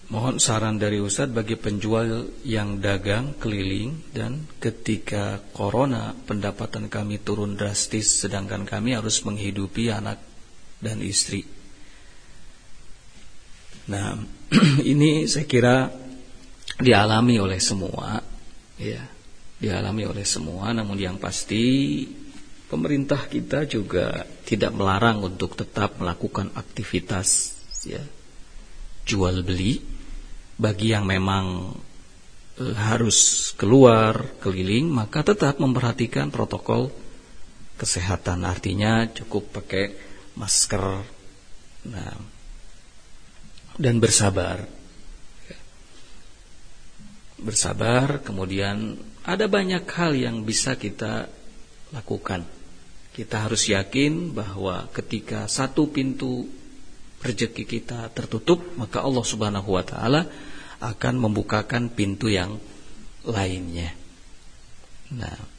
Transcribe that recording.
Mohon saran dari Ustadz bagi penjual yang dagang keliling dan ketika corona pendapatan kami turun drastis sedangkan kami harus menghidupi anak dan istri. Nah, ini saya kira dialami oleh semua, ya, dialami oleh semua. Namun yang pasti pemerintah kita juga tidak melarang untuk tetap melakukan aktivitas, ya, jual beli. Bagi yang memang harus keluar keliling, maka tetap memperhatikan protokol kesehatan. Artinya cukup pakai masker, nah, dan bersabar. Bersabar, kemudian ada banyak hal yang bisa kita lakukan. Kita harus yakin bahwa ketika satu pintu rezeki kita tertutup, maka Allah Subhanahu wa taala akan membukakan pintu yang lainnya. Nah,